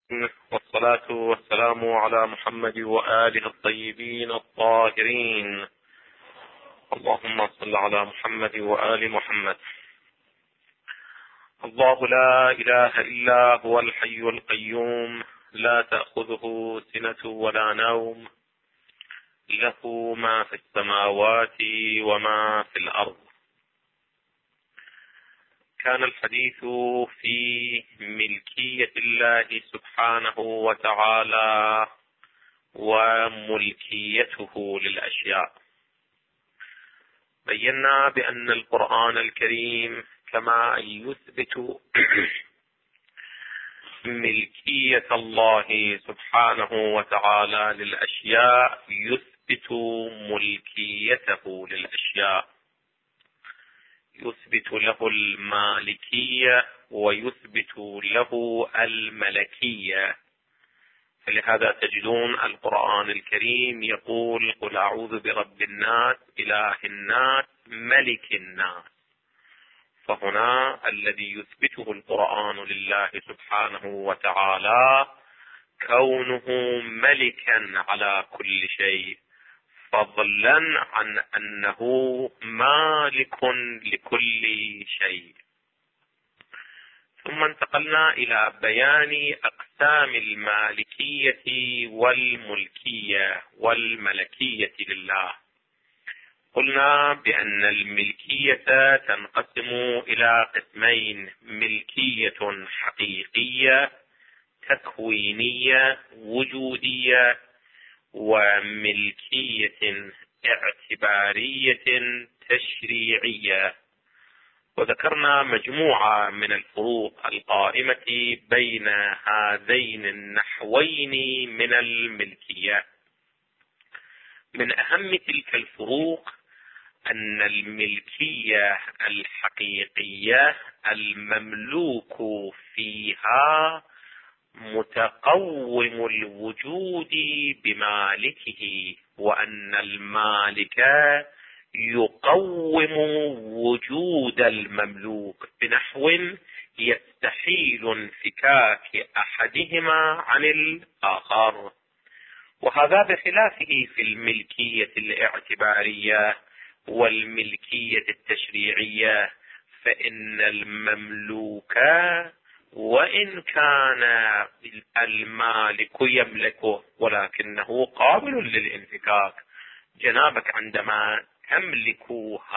والصلاة والسلام على محمد وآله الطيبين الطاهرين. اللهم صل على محمد وآل محمد. الله لا إله إلا هو الحي القيوم، لا تأخذه سنة ولا نوم، له ما في السماوات وما في الأرض. كان الحديث في ملكية الله سبحانه وتعالى وملكيته للأشياء. بينا بأن القرآن الكريم كما يثبت ملكية الله سبحانه وتعالى للأشياء يثبت ملكيته للأشياء، يثبت له المالكية ويثبت له الملكية. فلهذا تجدون القرآن الكريم يقول: قل أعوذ برب الناس، إله الناس، ملك الناس. فهنا الذي يثبته القرآن لله سبحانه وتعالى كونه ملكا على كل شيء، فضلا عن أنه مالك لكل شيء. ثم انتقلنا إلى بيان أقسام المالكية والملكية والملكية لله. قلنا بأن الملكية تنقسم إلى قسمين: ملكية حقيقية تكوينية وجودية، وملكية اعتبارية تشريعية. وذكرنا مجموعة من الفروق القائمة بين هذين النحوين من الملكية. من أهم تلك الفروق أن الملكية الحقيقية المملوك فيها متقوم الوجود بمالكه، وأن المالك يقوم وجود المملوك بنحو يستحيل انفكاك أحدهما عن الآخر. وهذا بخلافه في الملكية الاعتبارية والملكية التشريعية، فإن المملوك وإن كان المالك يملكه ولكنه قابل للانفكاك. جنابك عندما تملك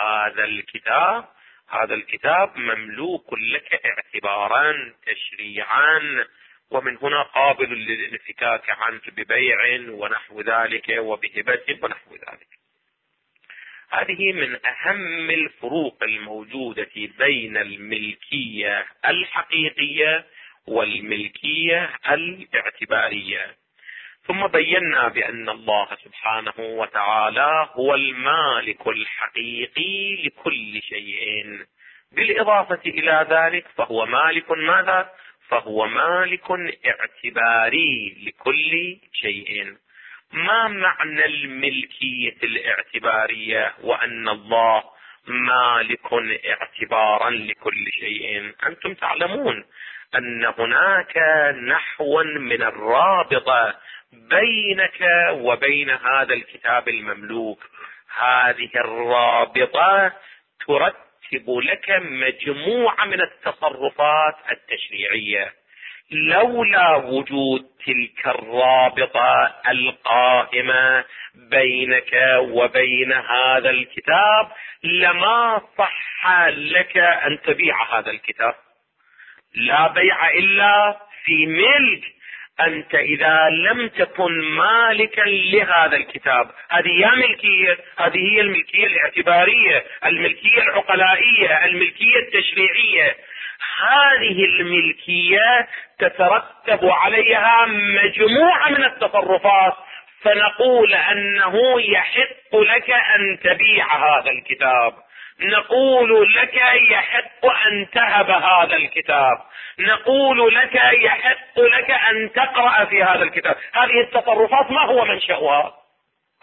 هذا الكتاب مملوك لك اعتبارا تشريعا، ومن هنا قابل للانفكاك عنك ببيع ونحو ذلك وبهبة ونحو ذلك. هذه من أهم الفروق الموجودة بين الملكية الحقيقية والملكية الاعتبارية. ثم بينا بأن الله سبحانه وتعالى هو المالك الحقيقي لكل شيء، بالإضافة إلى ذلك فهو مالك ماذا؟ فهو مالك اعتباري لكل شيء. ما معنى الملكية الاعتبارية وأن الله مالك اعتبارا لكل شيء؟ أنتم تعلمون أن هناك نحوا من الرابطة بينك وبين هذا الكتاب المملوك. هذه الرابطة ترتب لك مجموعة من التصرفات التشريعية. لولا وجود تلك الرابطة القائمة بينك وبين هذا الكتاب لما صح لك أن تبيع هذا الكتاب. لا بيع إلا في ملك. أنت إذا لم تكن مالكا لهذا الكتاب، هذه هي ملكية، هذه هي الملكية الاعتبارية، الملكية العقلائية، الملكية التشريعية. هذه الملكية تترتب عليها مجموعة من التصرفات، فنقول أنه يحق لك أن تبيع هذا الكتاب، نقول لك يحق أن تهب هذا الكتاب، نقول لك يحق لك أن تقرأ في هذا الكتاب. هذه التصرفات ما هو منشأها؟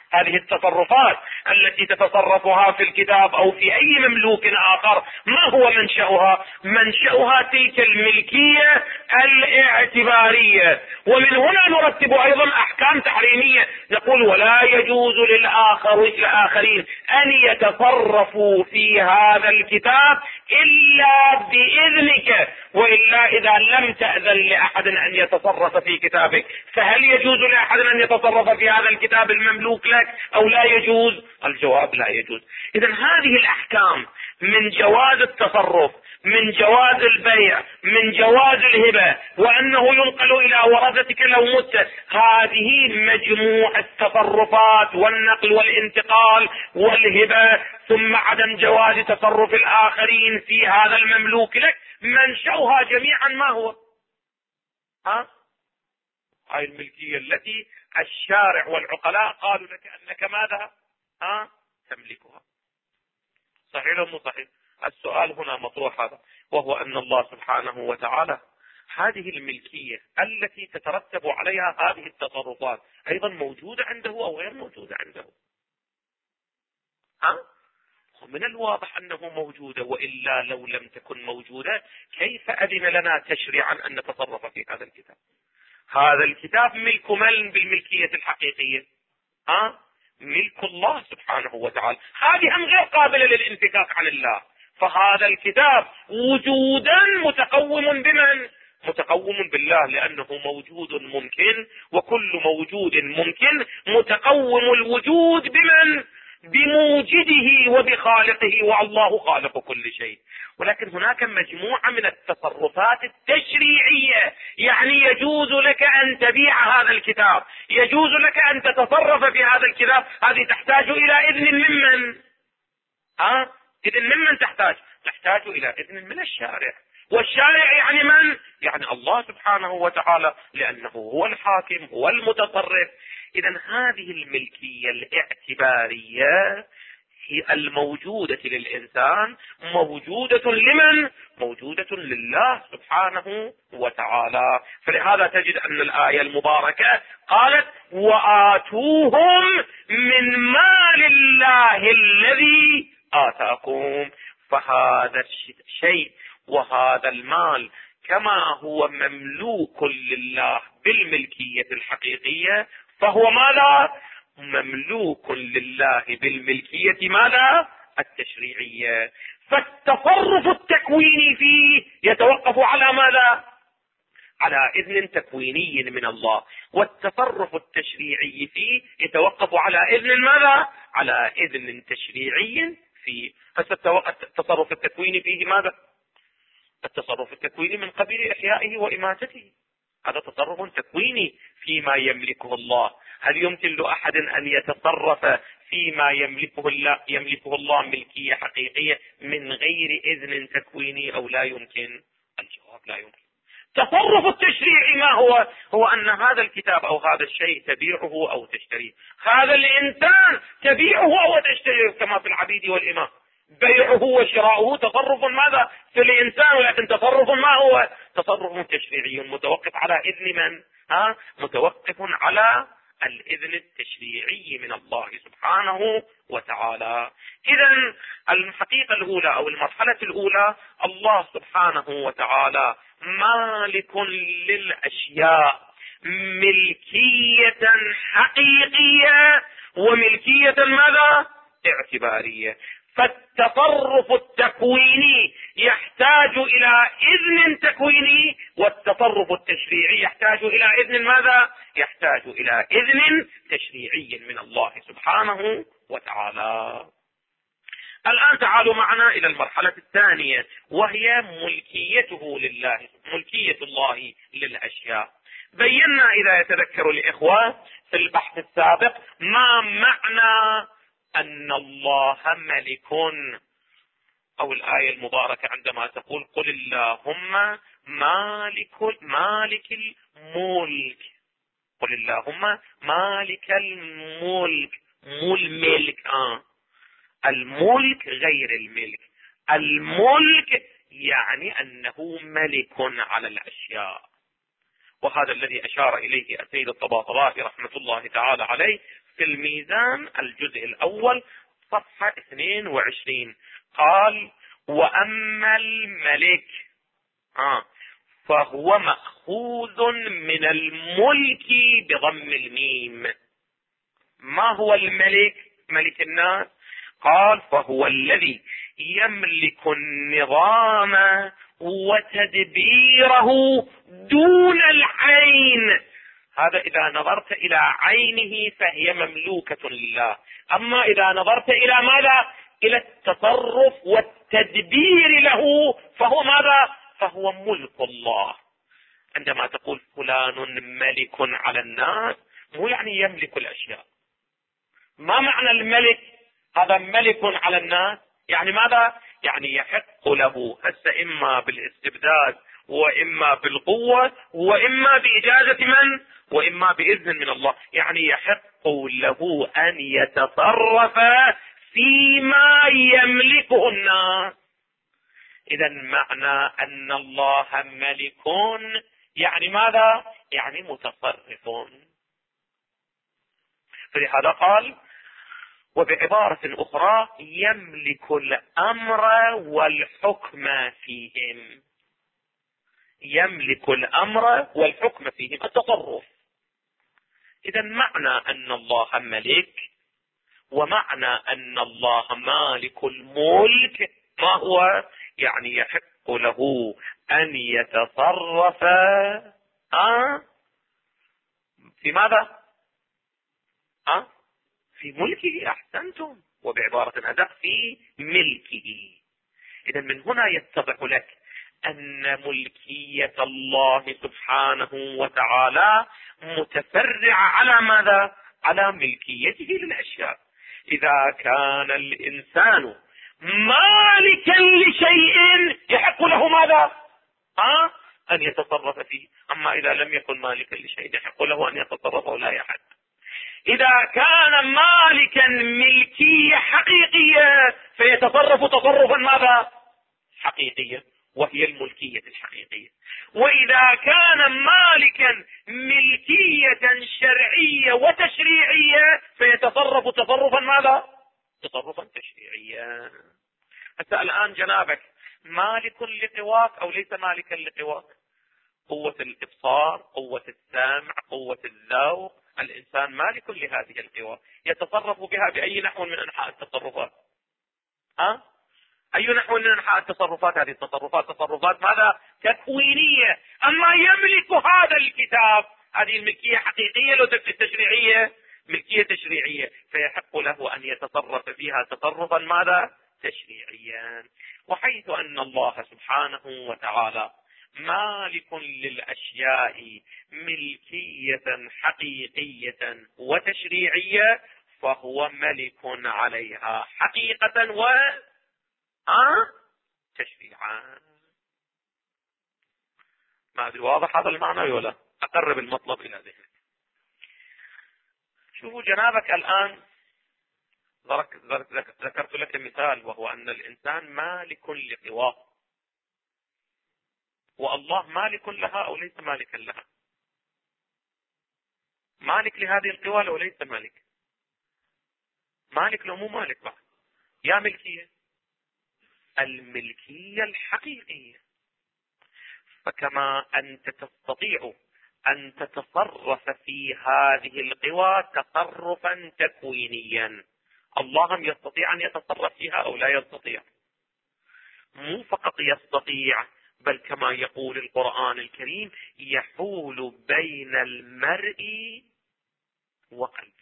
هذه التصرفات التي تتصرفها في الكتاب أو في أي مملوك آخر ما هو منشأها؟ منشأها تلك الملكية الاعتبارية. ومن هنا نرتب أيضا أحكام تحريمية، نقول ولا يجوز للآخرين أن يتصرفوا في هذا الكتاب إلا بإذنك، وإلا إذا لم تأذن لأحد أن يتصرف في كتابك فهل يجوز لأحد أن يتصرف في هذا الكتاب المملوك لك أو لا يجوز؟ الجواب لا يجوز. إذا هذه الأحكام من جواز التصرف، من جواز البيع، من جواز الهبة، وأنه ينقل إلى ورثتك لو مت، هذه مجموع التصرفات والنقل والانتقال والهبة، ثم عدم جواز تصرف الآخرين في هذا المملوك لك، منشأها جميعا ما هو؟ هاي الملكية التي الشارع والعقلاء قالوا لك أنك ماذا؟ تملكها. صحيح أو مو صحيح؟ السؤال هنا مطروح هذا، وهو أن الله سبحانه وتعالى هذه الملكية التي تترتب عليها هذه التصرفات أيضا موجودة عنده أو غير موجودة عنده؟ من الواضح أنه موجودة، وإلا لو لم تكن موجودة كيف أذن لنا تشريعا أن نتصرف في هذا الكتاب؟ هذا الكتاب ملك من بالملكية الحقيقية؟ ملك الله سبحانه وتعالى، هذه هم غير قابلة للانفكاك عن الله. فهذا الكتاب وجودا متقوم بمن؟ متقوم بالله، لأنه موجود ممكن، وكل موجود ممكن متقوم الوجود بمن؟ بموجده وبخالقه، والله خالق كل شيء. ولكن هناك مجموعة من التصرفات التشريعية، يعني يجوز لك أن تبيع هذا الكتاب، يجوز لك أن تتصرف في هذا الكتاب، هذه تحتاج إلى إذن ممن؟ إذن ممن تحتاج إلى إذن من الشارع. والشارع يعني من؟ يعني الله سبحانه وتعالى، لأنه هو الحاكم هو المتصرف. إذا هذه الملكية الاعتبارية هي الموجودة للإنسان موجودة لمن؟ موجودة لله سبحانه وتعالى. فلهذا تجد أن الآية المباركة قالت وآتوهم من مال الله الذي آتاكم. فهذا الشيء وهذا المال كما هو مملوك لله بالملكية الحقيقية، فهو ماذا؟ مملوك لله بالملكية ماذا؟ التشريعية. فالتصرف التكويني فيه يتوقف على ماذا؟ على إذن تكويني من الله، والتصرف التشريعي فيه يتوقف على إذن ماذا؟ على إذن تشريعي فيه. التصرف التكويني فيه ماذا؟ التصرف التكويني من قبيل إحيائه وإماتته، هذا تصرف تكويني فيما يملكه الله. هل يمكن لأحد أن يتصرف فيما يملكه الله ملكية حقيقية من غير إذن تكويني أو لا يمكن؟ الجواب لا يمكن. تصرف التشريعي ما هو؟ هو أن هذا الكتاب أو هذا الشيء تبيعه أو تشتريه، هذا الإنسان تبيعه أو تشتريه، كما في العبيد والإماء، بيعه وشراؤه تصرف ماذا؟ في الإنسان، ولكن تصرف ما هو؟ تصرف تشريعي متوقف على إذن من؟ متوقف على الإذن التشريعي من الله سبحانه وتعالى. إذن الحقيقة الأولى أو المرحلة الأولى، الله سبحانه وتعالى مالك للأشياء ملكية حقيقية وملكية ماذا؟ اعتبارية. فالتصرف التكويني يحتاج إلى إذن تكويني، والتصرف التشريعي يحتاج إلى إذن ماذا؟ يحتاج إلى إذن تشريعي من الله سبحانه وتعالى. الآن تعالوا معنا إلى المرحلة الثانية، وهي ملكيته لله، ملكية الله للأشياء. بينا إذا يتذكر الإخوة في البحث السابق ما معنى أن الله ملك، أو الآية المباركة عندما تقول قل اللهم مالك الملك، قل اللهم مالك الملك، مو الملك. الملك غير الملك، الملك يعني أنه ملك على الأشياء، وهذا الذي أشار إليه السيد الطباطبائي رحمة الله تعالى عليه في الميزان الجزء الأول صفحة 22. قال: وأما الملك فهو مأخوذ من الملك بضم الميم. ما هو الملك؟ ملك الناس. قال: فهو الذي يملك النظام وتدبيره دون العين. هذا إذا نظرت إلى عينه فهي مملوكة لله. أما إذا نظرت إلى ماذا؟ إلى التصرف والتدبير له فهو ماذا؟ فهو ملك الله. عندما تقول فلان ملك على الناس مو يعني يملك الأشياء. ما معنى الملك؟ هذا ملك على الناس يعني ماذا؟ يعني يحق له هسه إما بالاستبداد وإما بالقوة وإما بإجازة من؟ وإما بإذن من الله. يعني يحق له أن يتصرف فيما يملكه الناس. إذا معنى أن الله ملك يعني ماذا؟ يعني متصرف. فلهذا قال: وبعبارة أخرى يملك الأمر والحكم فيهم. يملك الأمر والحكم فيهم، التصرف. إذا معنى أن الله ملك ومعنى أن الله مالك الملك ما هو؟ يعني يحق له أن يتصرف في ماذا؟ في ملكه. أحسنتم. وبعبارة أدق في ملكه. إذا من هنا يتضح لك أن ملكية الله سبحانه وتعالى متفرعة على ماذا؟ على ملكيته للأشياء. إذا كان الإنسان مالكا لشيء يحق له ماذا؟ أن يتصرف فيه. أما إذا لم يكن مالكا لشيء يحق له أن يتصرف ولا يحق. إذا كان مالكا ملكية حقيقية فيتصرف تصرفا ماذا؟ حقيقيا، وهي الملكية الحقيقية. وإذا كان مالكا ملكية شرعية وتشريعية فيتصرف تصرفا ماذا؟ تصرفا تشريعيا. حتى الآن جنابك مالك لقواك أو ليس مالكا لقواك؟ قوة الإبصار، قوة السمع، قوة الذوق، الإنسان مالك لهذه القوى، يتصرف بها بأي نحو من أنحاء التصرفات. أي نحو من أنحاء التصرفات؟ هذه التصرفات تصرفات ماذا؟ تكوينية. أما يملك هذا الكتاب، هذه الملكية حقيقية لو تشريعية؟ ملكية تشريعية، فيحق له أن يتصرف فيها تصرفا ماذا؟ تشريعيا. وحيث أن الله سبحانه وتعالى مالك للأشياء ملكية حقيقية وتشريعية فهو ملك عليها حقيقة تشريعا. ما أدري واضح هذا المعنى ولا؟ أقرب المطلب إلى ذهنك. شوفوا جنابك الآن ذكرت لك مثال، وهو أن الإنسان مالك لقواه، والله مالك لها أو ليس مالكا لها؟ مالك لهذه القوى أو ليس مالك؟ مالك لو مو مالك بعد. يا ملكية، الملكية الحقيقية. فكما أنت تستطيع أن تتصرف في هذه القوى تصرفا تكوينيا، الله يستطيع أن يتصرف فيها أو لا يستطيع؟ مو فقط يستطيع، بل كما يقول القرآن الكريم يحول بين المرء وقلبه.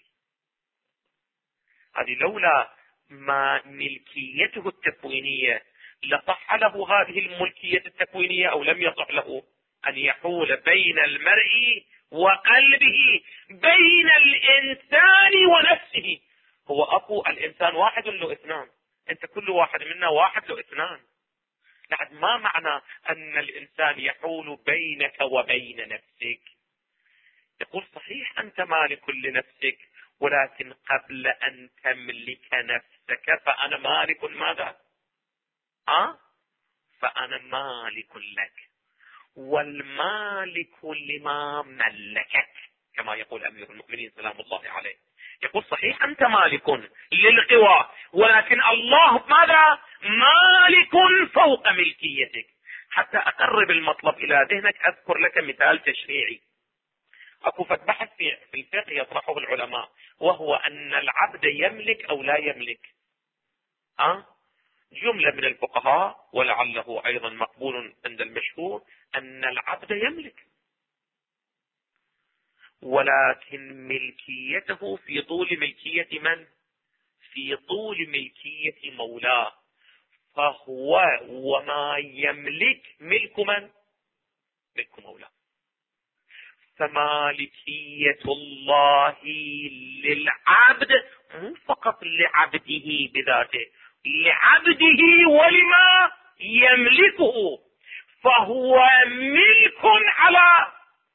هذه لولا ما ملكيته التكوينية لصح له هذه الملكية التكوينية أو لم يصح له أن يحول بين المرء وقلبه، بين الإنسان ونفسه. هو أخو الإنسان واحد له اثنان، أنت كل واحد منا واحد له اثنان. لعد ما معنى أن الإنسان يحول بينك وبين نفسك؟ يقول صحيح أنت مالك لنفسك، ولكن قبل أن تملك نفسك فأنا مالك ماذا؟ فأنا مالك لك. والمالك لما ملكت، كما يقول أمير المؤمنين سلام الله عليه. يقول صحيح أنت مالك للقوى، ولكن الله ماذا؟ مالك فوق ملكيتك. حتى أقرب المطلب إلى ذهنك أذكر لك مثال تشريعي. أكو بحث في الفقه يطرحه العلماء، وهو أن العبد يملك أو لا يملك. جملة من الفقهاء ولعله أيضا مقبول عند المشهور أن العبد يملك، ولكن ملكيته في طول ملكية من؟ في طول ملكية مولاه، فهو وما يملك ملك من؟ ملك مولاه. فمالكية الله للعبد مو فقط لعبده بذاته، لعبده ولما يملكه، فهو ملك على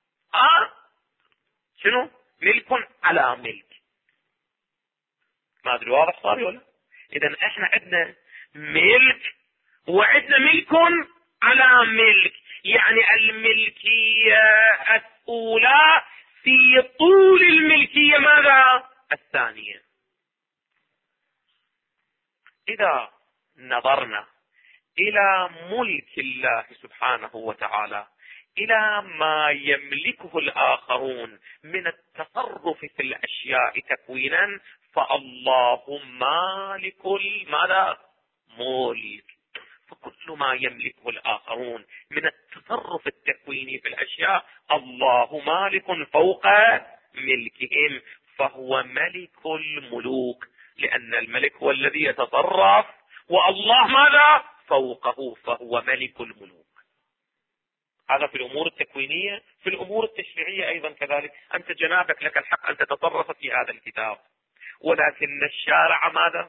شنو؟ ملك على ملك. ما ادري واضح صار ولا؟ اذا احنا عندنا ملك وعندنا ملك على ملك، يعني الملكية الأولى في طول الملكية ماذا؟ الثانية. إذا نظرنا إلى ملك الله سبحانه وتعالى، إلى ما يملكه الآخرون من التصرف في الأشياء تكوينا، فالله مالك ماذا؟ ملك. فكل ما يملكه الآخرون من التصرف التكويني في الأشياء الله مالك فوق ملكهم، فهو ملك الملوك، لأن الملك هو الذي يتصرف والله ماذا؟ فوقه، فهو ملك الملوك. هذا في الأمور التكوينية. في الأمور التشريعية أيضا كذلك، أنت جنابك لك الحق أن تتصرف في هذا الكتاب، ولكن الشارع ماذا؟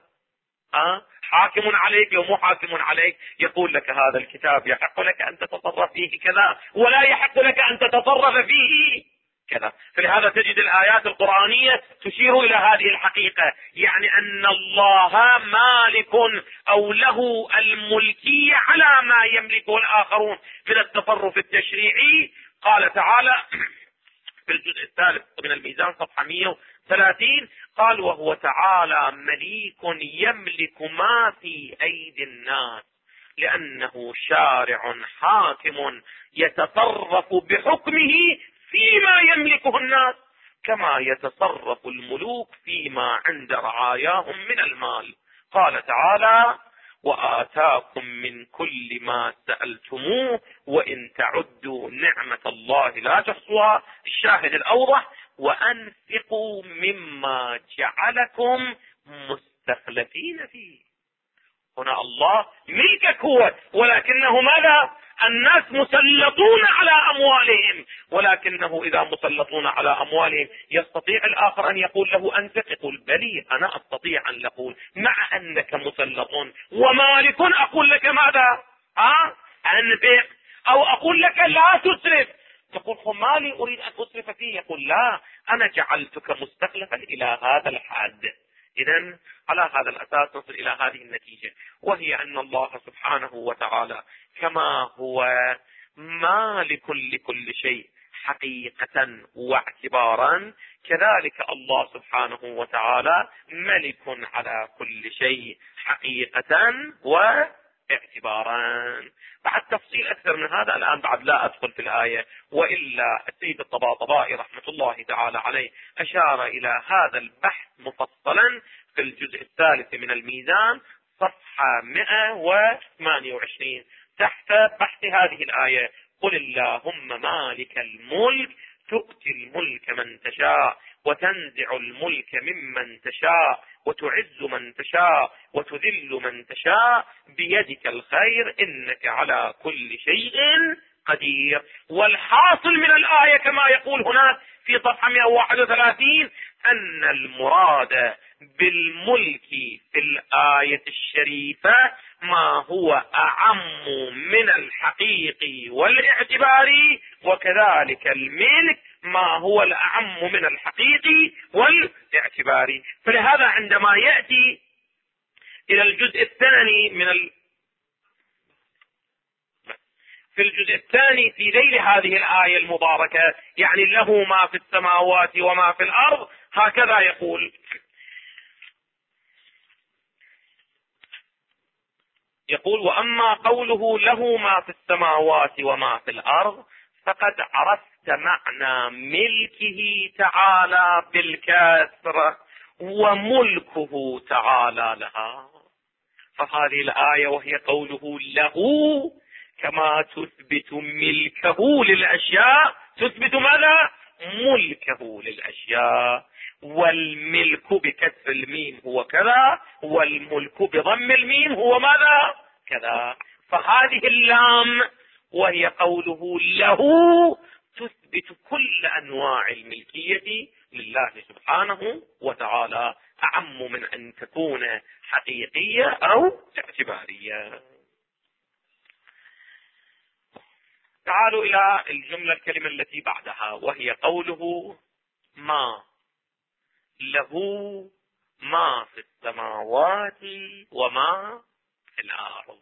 حاكم عليك أو مو حاكم عليك، يقول لك هذا الكتاب يحق لك أن تتصرف فيه كذا، ولا يحق لك أن تتصرف فيه كذا. فلهذا تجد الآيات القرآنية تشير إلى هذه الحقيقة، يعني أن الله مالك أو له الملكية على ما يملكه الآخرون من التصرف التشريعي. قال تعالى في الجزء الثالث من الميزان صفحة 130، قال وهو تعالى مليك يملك ما في أيدي الناس، لأنه شارع حاكم يتصرف بحكمه فيما يملكه الناس، كما يتصرف الملوك فيما عند رعاياهم من المال. قال تعالى وآتاكم من كل ما سألتموه وإن تعدوا نعمة الله لا تحصوها. الشاهد الأوضح وأنفقوا مما جعلكم مستخلفين فيه. هنا الله ملكك هو، ولكنه ماذا؟ الناس مسلطون على أموالهم، ولكنه إذا مسلطون على أموالهم يستطيع الآخر أن يقول له أنفق، يقول بلي أنا أستطيع أن أقول مع أنك مسلط ومالك أقول لك ماذا؟ أنفق، أو أقول لك لا تسرف، تقول مالي أريد أن أسرف فيه، يقول لا أنا جعلتك مستخلفا إلى هذا الحد. إذن على هذا الأساس نصل إلى هذه النتيجة، وهي أن الله سبحانه وتعالى كما هو مالك لكل شيء حقيقة واعتبارا، كذلك الله سبحانه وتعالى ملك على كل شيء حقيقة واعتبارا. بعد تفصيل أكثر من هذا الآن بعد لا أدخل في الآية، وإلا السيد الطباطبائي رحمة الله تعالى عليه أشار إلى هذا البحث مفصلا في الجزء الثالث من الميزان صفحة 128 تحت بحث هذه الآية قل اللهم مالك الملك تؤتي الملك من تشاء وتنزع الملك ممن تشاء وتعز من تشاء وتذل من تشاء بيدك الخير إنك على كل شيء قدير. والحاصل من الآية كما يقول هناك في صفحة 131 أن المراد بالملك في الآية الشريفة ما هو أعم من الحقيقي والاعتباري، وكذلك الملك ما هو الأعم من الحقيقي والاعتباري. فلهذا عندما يأتي إلى الجزء الثاني من في الجزء الثاني في ذيل هذه الآية المباركة، يعني له ما في السماوات وما في الأرض، هكذا يقول: وأما قوله له ما في السماوات وما في الأرض فقد عرفت معنى ملكه تعالى بالكسر وملكه تعالى لها. فهذه الآية وهي قوله له، كما تثبت ملكه للأشياء تثبت ماذا؟ ملكه للأشياء. والملك بكسر الميم هو كذا، والملك بضم الميم هو ماذا؟ كذا. فهذه اللام وهي قوله له تثبت كل أنواع الملكية لله سبحانه وتعالى، أعم من أن تكون حقيقية أو اعتبارية. تعالوا إلى الكلمة التي بعدها، وهي قوله ما له ما في السماوات وما في الأرض.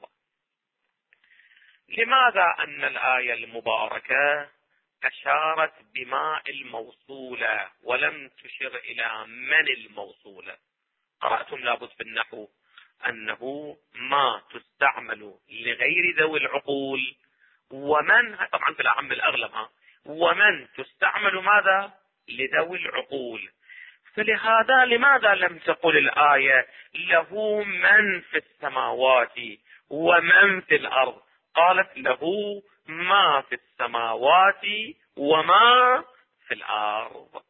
لماذا أن الآية المباركة أشارت بما الموصولة ولم تشر إلى من الموصولة؟ قرأتم لابد في النحو أنه ما تستعمل لغير ذوي العقول، ومن طبعا في الأعم الأغلب، ومن تستعمل ماذا؟ لذوي العقول. فلهذا لماذا لم تقل الآية له من في السماوات ومن في الأرض؟ قالت له ما في السماوات وما في الأرض.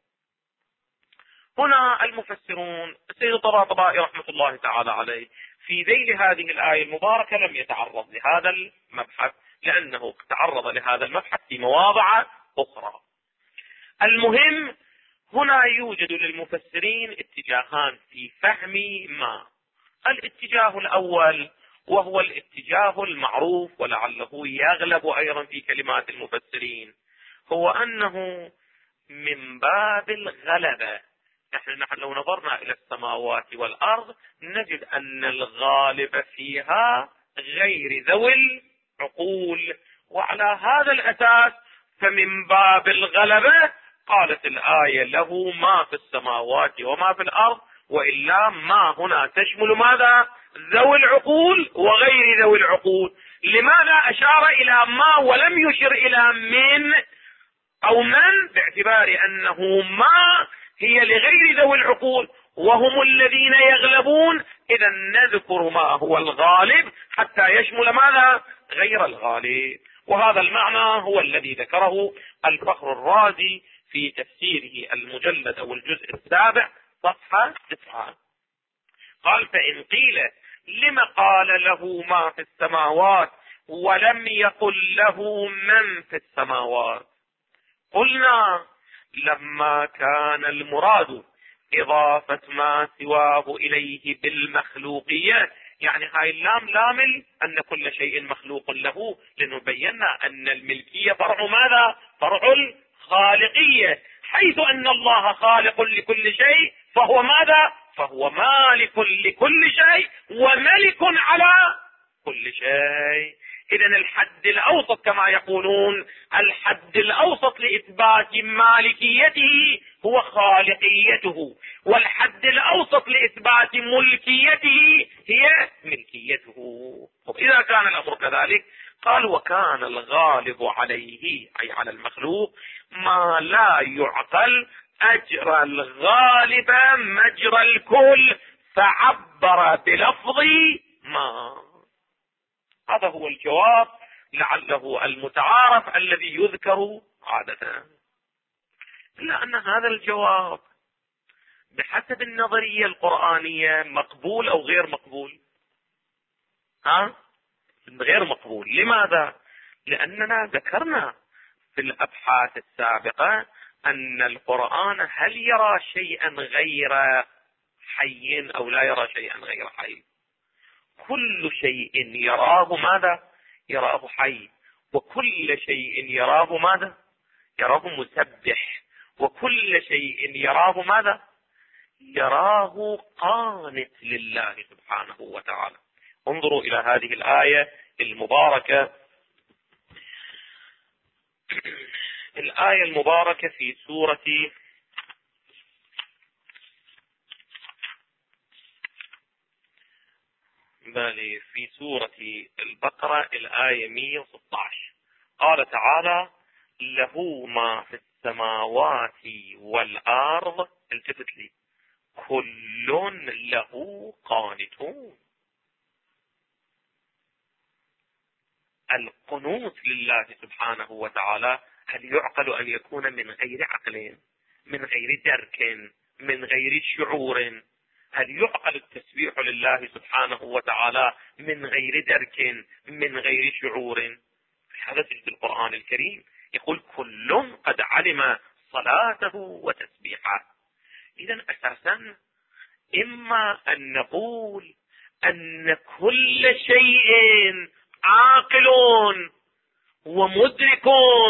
هنا المفسرون السيد الطباطبائي رحمة الله تعالى عليه في ذيل هذه الآية المباركة لم يتعرض لهذا المبحث، لأنه تعرض لهذا المبحث في مواضع أخرى. المهم هنا يوجد للمفسرين اتجاهان في فهم ما. الاتجاه الأول وهو الاتجاه المعروف ولعله يغلب أيضا في كلمات المفسرين، هو أنه من باب الغلبة. نحن لو نظرنا إلى السماوات والأرض نجد أن الغالب فيها غير ذوي العقول، وعلى هذا الأساس فمن باب الغلبة قالت الآية له ما في السماوات وما في الأرض، وإلا ما هنا تشمل ماذا؟ ذوي العقول وغير ذوي العقول. لماذا أشار إلى ما ولم يشر إلى من أو من؟ باعتبار أنه ما هي لغير ذوي العقول وهم الذين يغلبون، إذا نذكر ما هو الغالب حتى يشمل ماذا؟ غير الغالب. وهذا المعنى هو الذي ذكره الفخر الرازي في تفسيره المجلد أو الجزء 7 صفحة 9. قال: فإن قيل لم قال له ما في السماوات ولم يقل له من في السماوات؟ قلنا: لما كان المراد إضافة ما سواه إليه بالمخلوقية، يعني هاي اللام لامل أن كل شيء مخلوق له، لأنه بينا أن الملكية فرع ماذا؟ فرع الخالقية، حيث أن الله خالق لكل شيء فهو ماذا؟ فهو مالك لكل شيء وملك على كل شيء. إذا الحد الأوسط كما يقولون، الحد الأوسط لإثبات مالكيته هو خالقيته، والحد الأوسط لإثبات ملكيته هي ملكيته. إذا كان الأمر كذلك، قال: وكان الغالب عليه أي على المخلوق ما لا يعقل أجرى الغالب مجرى الكل فعبر بلفظ ما. هذا هو الجواب لعله المتعارف الذي يذكر عادة، إلا أن هذا الجواب بحسب النظرية القرآنية مقبول أو غير مقبول؟ غير مقبول. لماذا؟ لأننا ذكرنا في الأبحاث السابقة أن القرآن هل يرى شيئا غير حي أو لا يرى شيئا غير حي؟ كل شيء يراه ماذا؟ يراه حي. وكل شيء يراه ماذا؟ يراه مسبح. وكل شيء يراه ماذا؟ يراه قانت لله سبحانه وتعالى. انظروا إلى هذه الآية المباركة الآية المباركة في سورة البقرة الآية 116 قال تعالى: له ما في السماوات والأرض، التفت لي، كل له قانتون. القنوت لله سبحانه وتعالى هل يعقل أن يكون من غير عقل، من غير درك، من غير شعور؟ هل يعقل التسبيح لله سبحانه وتعالى من غير درك، من غير شعور؟ هذا في القرآن الكريم يقول: كل قد علم صلاته وتسبيحه. إذن أساسا إما أن نقول أن كل شيء عاقل ومدرك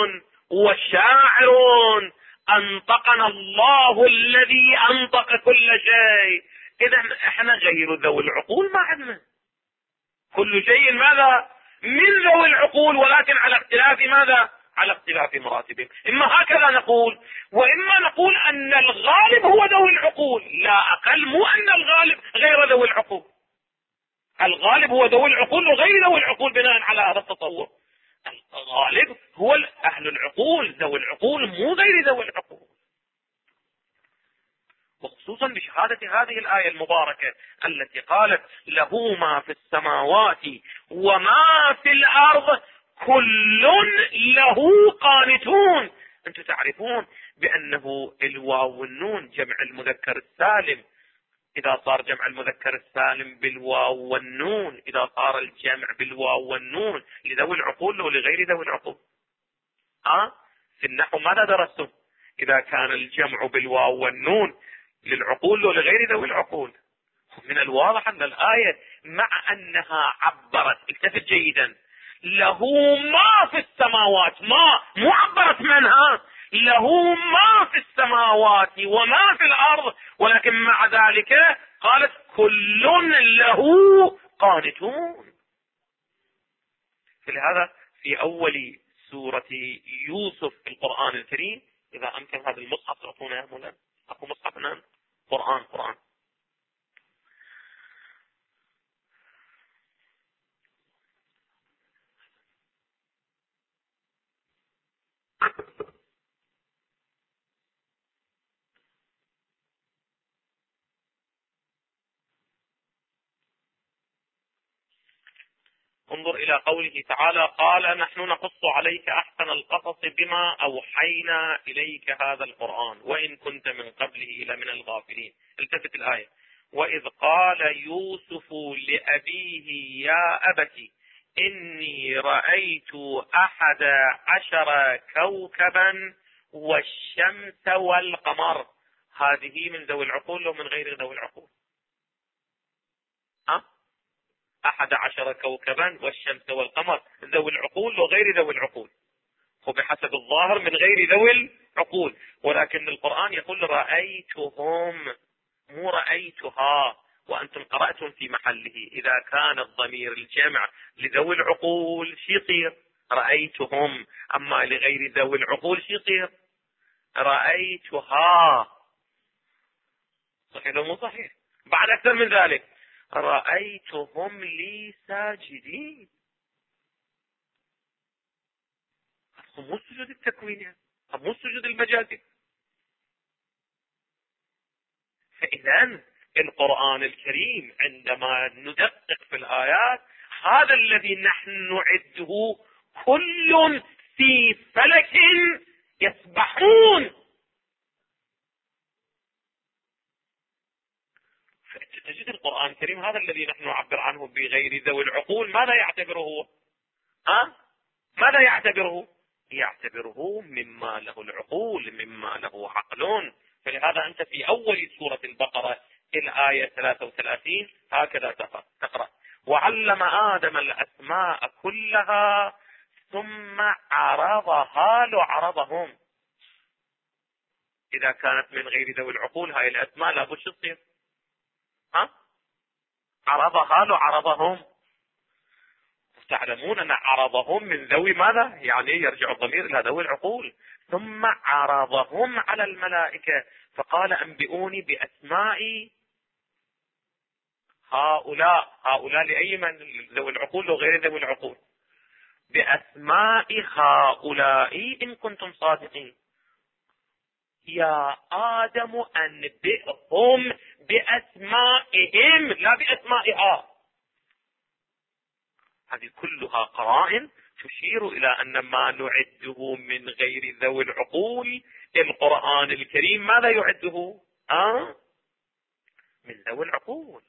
وشاعر أنطقنا الله الذي أنطق كل شيء. إذن احنا غير ذوي العقول ما عندنا. كل شيء ماذا؟ من ذوي العقول، ولكن على اختلاف ماذا؟ على اختلاف مراتبهم. إما هكذا نقول، وإما نقول أن الغالب هو ذوي العقول، لا أقل، مو أن الغالب غير ذوي العقول. الغالب هو ذوي العقول وغير ذوي العقول بناء على هذا التصور. الغالب هو أهل العقول، ذوي العقول، مو غير ذوي العقول. وخصوصا بشهادة هذه الآية المباركة التي قالت: له ما في السماوات وما في الأرض كل له قانتون. أنتم تعرفون بأنه الواو والنون جمع المذكر السالم، إذا صار جمع المذكر السالم بالواو والنون، إذا صار الجمع بالواو والنون لذوي العقول ولغير ذوي العقول. في النحو ماذا درستم؟ إذا كان الجمع بالواو والنون للعقول ولغير ذوي العقول. من الواضح أن الآية مع أنها عبرت، التفت جيدا، له ما في السماوات، ما مو عبرت منها، له ما في السماوات وما في الأرض، ولكن مع ذلك قالت كل له قانتون. فلهذا في أول سورة يوسف في القرآن الكريم، إذا أمكن هذا المصحف أعطونا يا مولانا، أكو مصحفنا قرآن. انظر إلى قوله تعالى: قال: نحن نقص عليك أحسن القصص بما أوحينا إليك هذا القرآن وإن كنت من قبله لمن الغافلين. التفت الآية: وإذ قال يوسف لأبيه يا أبت إني رأيت 11 كوكبا والشمس والقمر. هذه من ذوي العقول ومن غير ذوي العقول؟ 11 كوكبا والشمس والقمر، ذوي العقول وغير ذوي العقول، وبحسب الظاهر من غير ذوي العقول، ولكن القرآن يقول رأيتهم مو رأيتها، وأنتم قرأتم في محله. إذا كان الضمير الجمع لذوي العقول شي يصير؟ رأيتهم. أما لغير ذوي العقول شي يصير؟ رأيتها. صحيح ولا مو صحيح؟ بعد أكثر من ذلك: رأيتهم لي ساجدين. مو السجود التكويني، مو السجود المجازي. فإذا القرآن الكريم عندما ندقق في الآيات، هذا الذي نحن نعده، كل في فلك يسبحون. تجد القرآن الكريم هذا الذي نحن نعبر عنه بغير ذوي العقول ماذا يعتبره هو؟ ماذا يعتبره؟ يعتبره مما له العقول، مما له عقل. فلهذا أنت في أول سورة البقرة الآية 33 هكذا تقرأ: وعلم آدم الأسماء كلها ثم عرضهم. إذا كانت من غير ذوي العقول هاي الأسماء لابد شو تصير؟ عرضهم. تعلمون أن عرضهم من ذوي ماذا؟ يعني يرجع الضمير إلى ذوي العقول. ثم عرضهم على الملائكة فقال أنبئوني بأسماء هؤلاء لأي من؟ ذوي العقول وغير ذوي العقول. بأسماء هؤلاء إن كنتم صادقين. يا آدم أنبئهم بأسمائهم لا بأسمائها. هذه كلها قرائن تشير إلى أن ما نعده من غير ذوي العقول القرآن الكريم ماذا يعده؟ من ذوي العقول.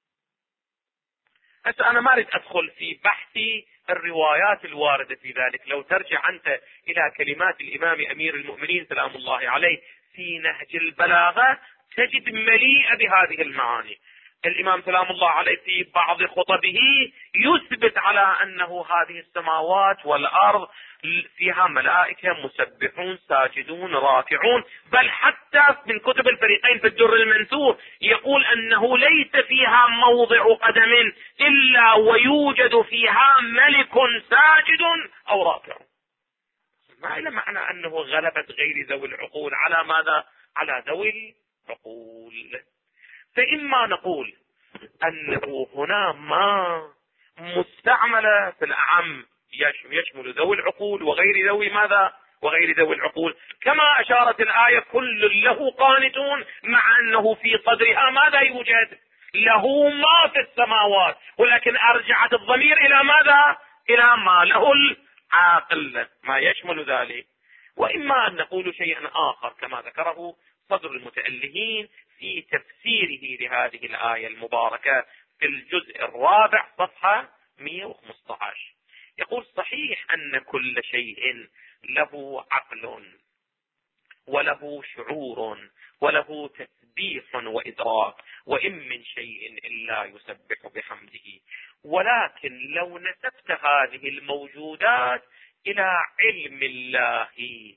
هسه أنا ما أريد أدخل في بحث الروايات الواردة في ذلك. لو ترجع أنت إلى كلمات الإمام أمير المؤمنين سلام الله عليه في نهج البلاغة تجد مليئة بهذه المعاني. الإمام سلام الله عليه في بعض خطبه يثبت على أنه هذه السماوات والأرض فيها ملائكة مسبحون ساجدون راكعون، بل حتى من كتب الفريقين في الدر المنثور يقول أنه ليس فيها موضع قدم إلا ويوجد فيها ملك ساجد أو راكع. ما إلى معنى أنه غلبت غير ذوي العقول على ماذا؟ على ذوي العقول. فإما نقول أنه هنا ما مستعملة في الأعم يشمل ذوي العقول وغير ذوي ماذا؟ وغير ذوي العقول، كما أشارت الآية كل له قانتون، مع أنه في صدرها ماذا يوجد؟ له ما في السماوات، ولكن أرجعت الضمير إلى ماذا؟ إلى ما له العاقل، ما يشمل ذلك. وإما أن نقول شيئا آخر كما ذكره صدر المتألهين في تفسيره لهذه الآية المباركة في الجزء الرابع صفحة 115. يقول صحيح أن كل شيء له عقل وله شعور وله تسبيح وإدراك، وإن من شيء إلا يسبح بحمده، ولكن لو نسبت هذه الموجودات إلى علم الله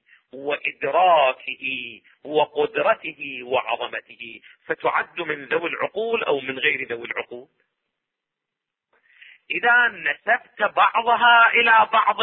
وإدراكه وقدرته وعظمته فتعد من ذوي العقول أو من غير ذوي العقول؟ إذا نسبت بعضها إلى بعض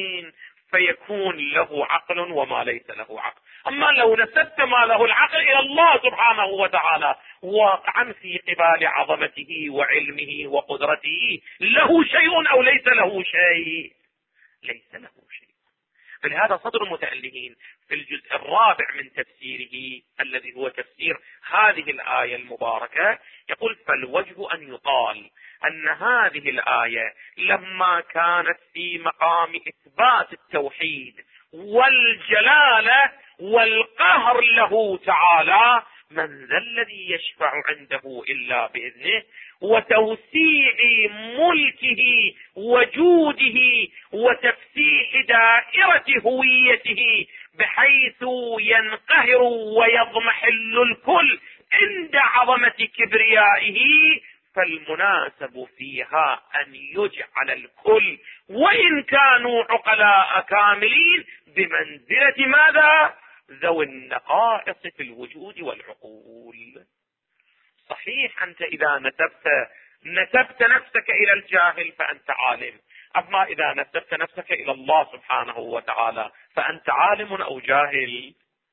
فيكون له عقل وما ليس له عقل. أما لو نسبت ما له العقل إلى الله سبحانه وتعالى واقعا في قبال عظمته وعلمه وقدرته، له شيء أو ليس له شيء؟ ليس له شيء. فلهذا صدر المتألهين في الجزء الرابع من تفسيره الذي هو تفسير هذه الآية المباركة يقول فالوجه أن يقال أن هذه الآية لما كانت في مقام إثبات التوحيد والجلالة والقهر له تعالى، من ذا الذي يشفع عنده إلا بإذنه، وتوسيع ملكه وجوده وتفسيح دائرة هويته بحيث ينقهر ويضمحل الكل عند عظمة كبريائه، فالمناسب فيها أن يجعل الكل وإن كانوا عقلاء كاملين بمنزلة ماذا؟ ذوي النقائص في الوجود والعقول. صحيح أنت إذا نسبت نفسك إلى الجاهل فأنت عالم، أما إذا نسبت نفسك إلى الله سبحانه وتعالى فأنت عالم أو جاهل؟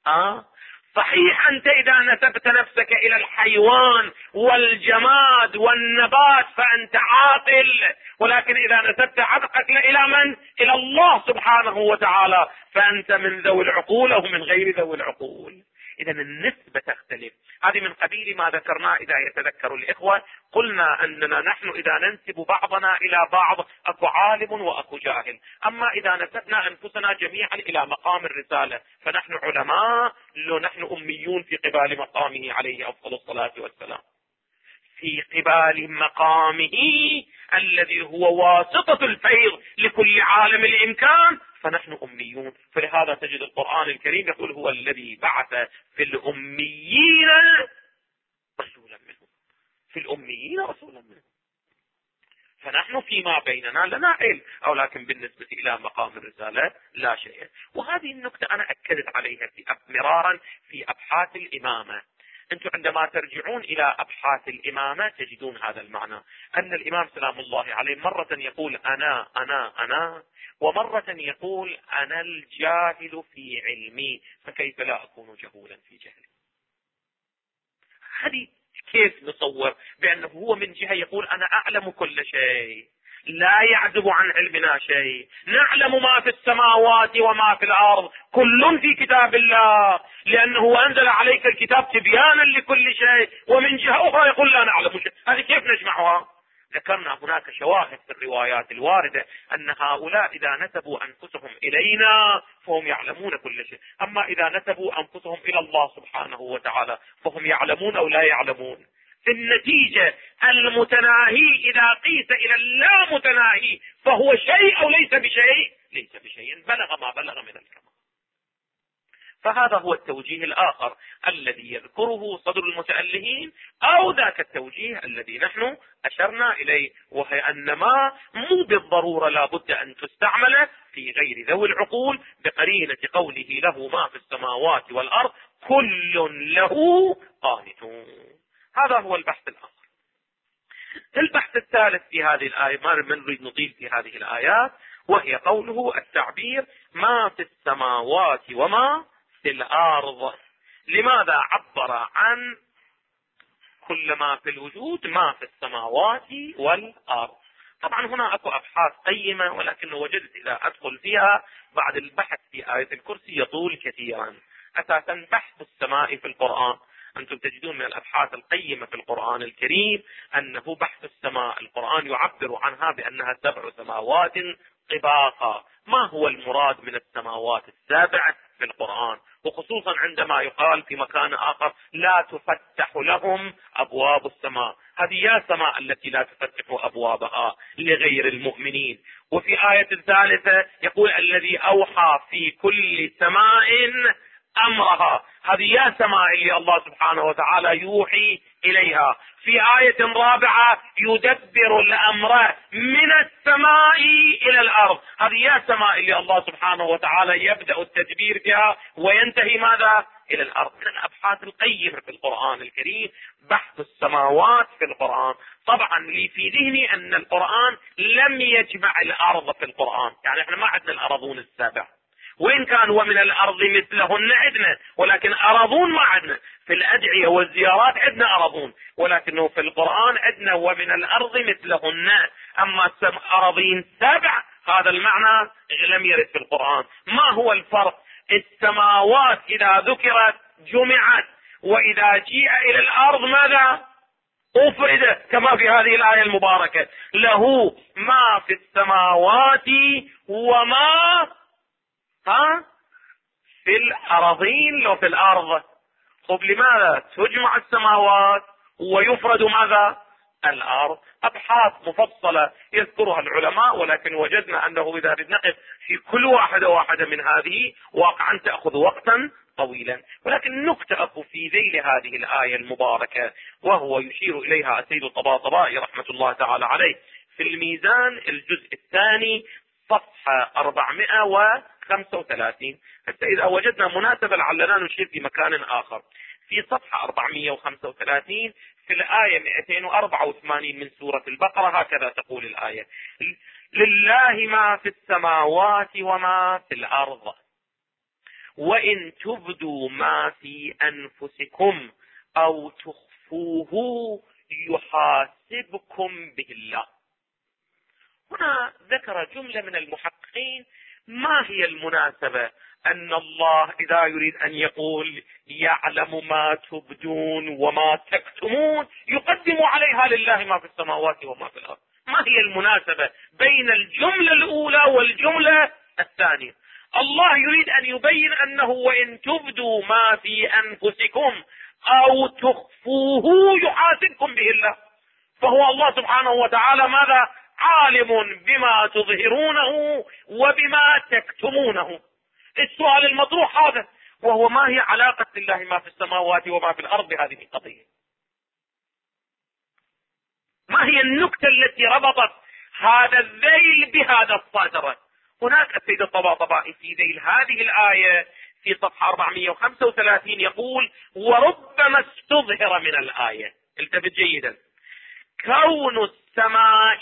صحيح أنت إذا نسبت نفسك إلى الحيوان والجماد والنبات فأنت عاقل، ولكن إذا نسبت عقلك إلى من؟ إلى الله سبحانه وتعالى فأنت من ذوي العقول أو من غير ذوي العقول. إذا النسبة تختلف. هذه من قبيل ما ذكرنا إذا يتذكر الإخوة، قلنا أننا نحن إذا ننسب بعضنا إلى بعض أكو عالم وأكو جاهل، أما إذا نسبنا أنفسنا جميعا إلى مقام الرسالة فنحن علماء، لو نحن أميون في قبال مقامه عليه أفضل الصلاة والسلام، في قبال مقامه الذي هو واسطة الفيض لكل عالم الإمكان فنحن أميون. فلهذا تجد القرآن الكريم يقول هو الذي بعث في الأميين رسولا منهم، في الأميين رسولا منهم. فنحن فيما بيننا لنا علم، أو لكن بالنسبة إلى مقام الرسالة لا شيء. وهذه النقطة أنا أكدت عليها مرارا في أبحاث الإمامة، أنتم عندما ترجعون إلى أبحاث الإمامة تجدون هذا المعنى، أن الإمام سلام الله عليه مرة يقول أنا، ومرة يقول أنا الجاهل في علمي، فكيف لا أكون جهولا في جهلي. هذه كيف نصور بأنه هو من جهة يقول أنا أعلم كل شيء، لا يعزب عن علمنا شيء، نعلم ما في السماوات وما في الأرض، كل في كتاب الله، لأنه أنزل عليك الكتاب تبيانا لكل شيء، ومن جهة أخرى يقول لا نعلم شيء. هذه كيف نجمعها؟ ذكرنا هناك شواهد في الروايات الواردة أن هؤلاء إذا نسبوا أنفسهم إلينا فهم يعلمون كل شيء، أما إذا نسبوا أنفسهم إلى الله سبحانه وتعالى فهم يعلمون أو لا يعلمون. في النتيجة المتناهي إذا قيس إلى اللا متناهي فهو شيء أو ليس بشيء؟ ليس بشيء، بلغ ما بلغ من الكمال. فهذا هو التوجيه الآخر الذي يذكره صدر المتألهين، أو ذاك التوجيه الذي نحن أشرنا إليه، وهي أن ما مو بالضرورة لا بد أن تستعمل في غير ذوي العقول بقرينة قوله له ما في السماوات والأرض كل له قانتون. هذا هو البحث الآخر. البحث الثالث في هذه الآية، ما نريد نطيل في هذه الآيات، وهي قوله التعبير ما في السماوات وما في الأرض. لماذا عبر عن كل ما في الوجود ما في السماوات والأرض؟ طبعا هنا أكو أبحاث قيمة، ولكن وجدت إذا أدخل فيها بعد البحث في آية الكرسي يطول كثيرا. أساسا بحث السماء في القرآن، أنتم تجدون من الأبحاث القيمة في القرآن الكريم أنه بحث السماء، القرآن يعبر عنها بأنها 7 سماوات طباقا. ما هو المراد من السماوات ال7 في القرآن؟ وخصوصا عندما يقال في مكان آخر لا تفتح لهم أبواب السماء، هذه يا سماء التي لا تفتح أبوابها لغير المؤمنين. وفي آية الثالثة يقول الذي أوحى في كل سماء أمرها، هذه يا سماء اللي الله سبحانه وتعالى يوحي إليها. في آية رابعة يدبر الأمر من السماء إلى الأرض، هذه يا سماء اللي الله سبحانه وتعالى يبدأ التدبير بها وينتهي ماذا؟ إلى الأرض. من الأبحاث القيمة في القرآن الكريم بحث السماوات في القرآن. طبعا لي في ذهني أن القرآن لم يجمع الأرض في القرآن، يعني احنا ما عندنا الأرضون ال7، وإن كان ومن الأرض مثلهن عندنا، ولكن أراضون ما عندنا. في الأدعية والزيارات عندنا أراضون، ولكنه في القرآن عندنا ومن الأرض مثلهن. أما أراضين 7 هذا المعنى لم يرد في القرآن. ما هو الفرق؟ السماوات إذا ذكرت جمعت، وإذا جيء إلى الأرض ماذا؟ أفرد، كما في هذه الآية المباركة له ما في السماوات وما في الأراضين لو في الأرض. طب لماذا تجمع السماوات ويفرد ماذا؟ الأرض. أبحاث مفصلة يذكرها العلماء، ولكن وجدنا أنه إذا نقف في كل واحدة من هذه واقعا تأخذ وقتا طويلا. ولكن نكتة أكو في ذيل هذه الآية المباركة، وهو يشير إليها السيد الطباطبائي رحمة الله تعالى عليه في الميزان الجزء الثاني صفحة 435. حتى إذا وجدنا مناسبة لعلنا نشير في مكان آخر. في صفحة 435 في الآية 284 من سورة البقرة هكذا تقول الآية: لله ما في السماوات وما في الأرض وإن تبدوا ما في أنفسكم أو تخفوه يحاسبكم به الله. هنا ذكر جملة من المحققين ما هي المناسبة أن الله إذا يريد أن يقول يعلم ما تبدون وما تكتمون يقدم عليها لله ما في السماوات وما في الأرض. ما هي المناسبة بين الجملة الأولى والجملة الثانية؟ الله يريد أن يبين أنه وإن تبدوا ما في أنفسكم أو تخفوه يحاسبكم به الله. فهو الله سبحانه وتعالى ماذا؟ عالم بما تظهرونه وبما تكتمونه. السؤال المطروح هذا، وهو ما هي علاقة لله ما في السماوات وما في الأرض بهذه القضية؟ ما هي النكتة التي ربطت هذا الذيل بهذا الصدر؟ هناك السيد الطباطبائي في ذيل هذه الآية في صفحة 435 يقول: وربما استظهر من الآية، التفت جيدا، كون السماء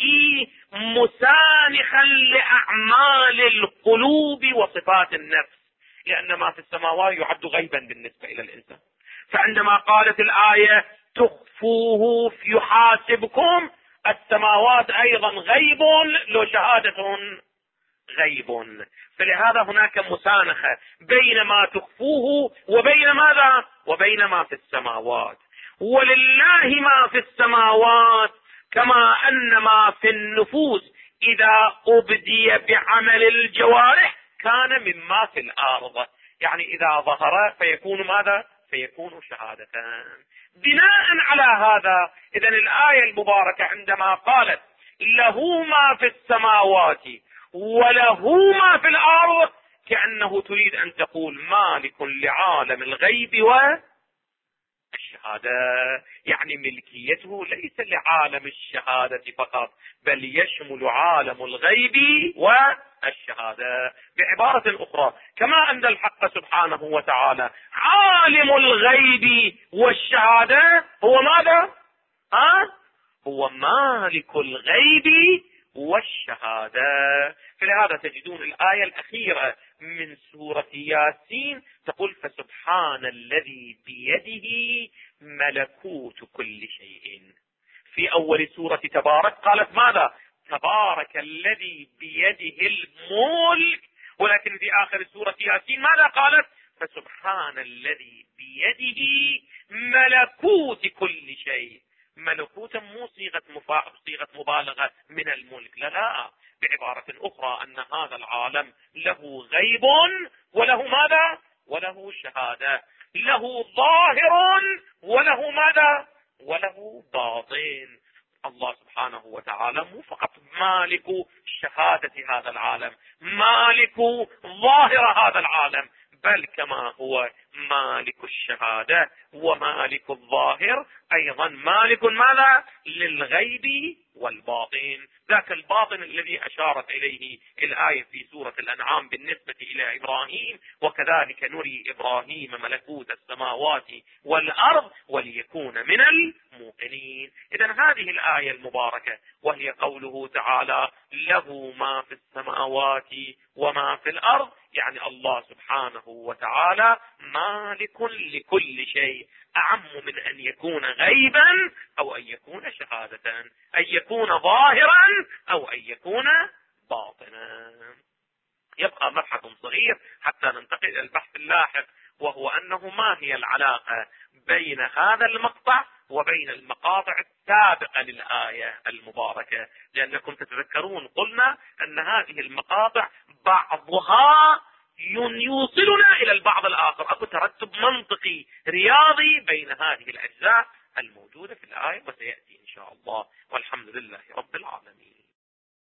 مسانخا لأعمال القلوب وصفات النفس، لأن ما في السماوات يعد غيبا بالنسبة إلى الإنسان. فعندما قالت الآية تخفوه يحاسبكم، السماوات أيضا غيب لو شهادة غيب، فلهذا هناك مسانخة بين ما تخفوه وبين ماذا؟ وبين ما في السماوات. ولله ما في السماوات كما أن ما في النفوس إذا أبدي بعمل الجوارح كان مما في الأرض، يعني إذا ظهر فيكون ماذا؟ فيكون شهادة. بناء على هذا إذن الآية المباركة عندما قالت له ما في السماوات وله ما في الأرض، كأنه تريد أن تقول مالك لعالم الغيب والشهادة، يعني ملكيته ليس لعالم الشهادة فقط، بل يشمل عالم الغيب والشهادة. بعبارة أخرى، كما أن الحق سبحانه وتعالى عالم الغيب والشهادة، هو ماذا؟ هو مالك الغيب والشهادة. فلهذا تجدون الآية الأخيرة من سورة ياسين تقول: فسبحان الذي بيده ملكوت كل شيء. في أول سورة تبارك قالت ماذا؟ تبارك الذي بيده الملك. ولكن في آخر سورة ياسين ماذا قالت؟ فسبحان الذي بيده ملكوت كل شيء. ملكوتا مو صيغة مبالغة من الملك، لا، بعبارة أخرى أن هذا العالم له غيب وله ماذا؟ وله شهادة، له ظاهر وله ماذا؟ وله باطن. الله سبحانه وتعالى مو فقط مالك شهادة هذا العالم، مالك ظاهر هذا العالم، بل كما هو مالك الشهادة ومالك الظاهر، أيضا مالك ماذا؟ للغيب والباطن. ذاك الباطن الذي أشارت إليه الآية في سورة الأنعام بالنسبة إلى إبراهيم: وكذلك نري إبراهيم ملكوت السماوات والأرض وليكون من الموقنين. إذن هذه الآية المباركة وهي قوله تعالى: له ما في السماوات وما في الأرض، يعني الله سبحانه وتعالى مالك لكل شيء، أعم من أن يكون غيبا أو أن يكون شهادة، أن يكون ظاهرا أو أن يكون باطنا. يبقى مبحث صغير حتى ننتقل إلى البحث اللاحق، وهو أنه ما هي العلاقة بين هذا المقطع وبين المقاطع السابقة للآية المباركة، لأنكم تتذكرون قلنا أن هذه المقاطع بعضها يوصلنا إلى البعض الآخر، أكو ترتب منطقي رياضي بين هذه الأجزاء الموجودة في الآية، وسيأتي إن شاء الله، والحمد لله رب العالمين.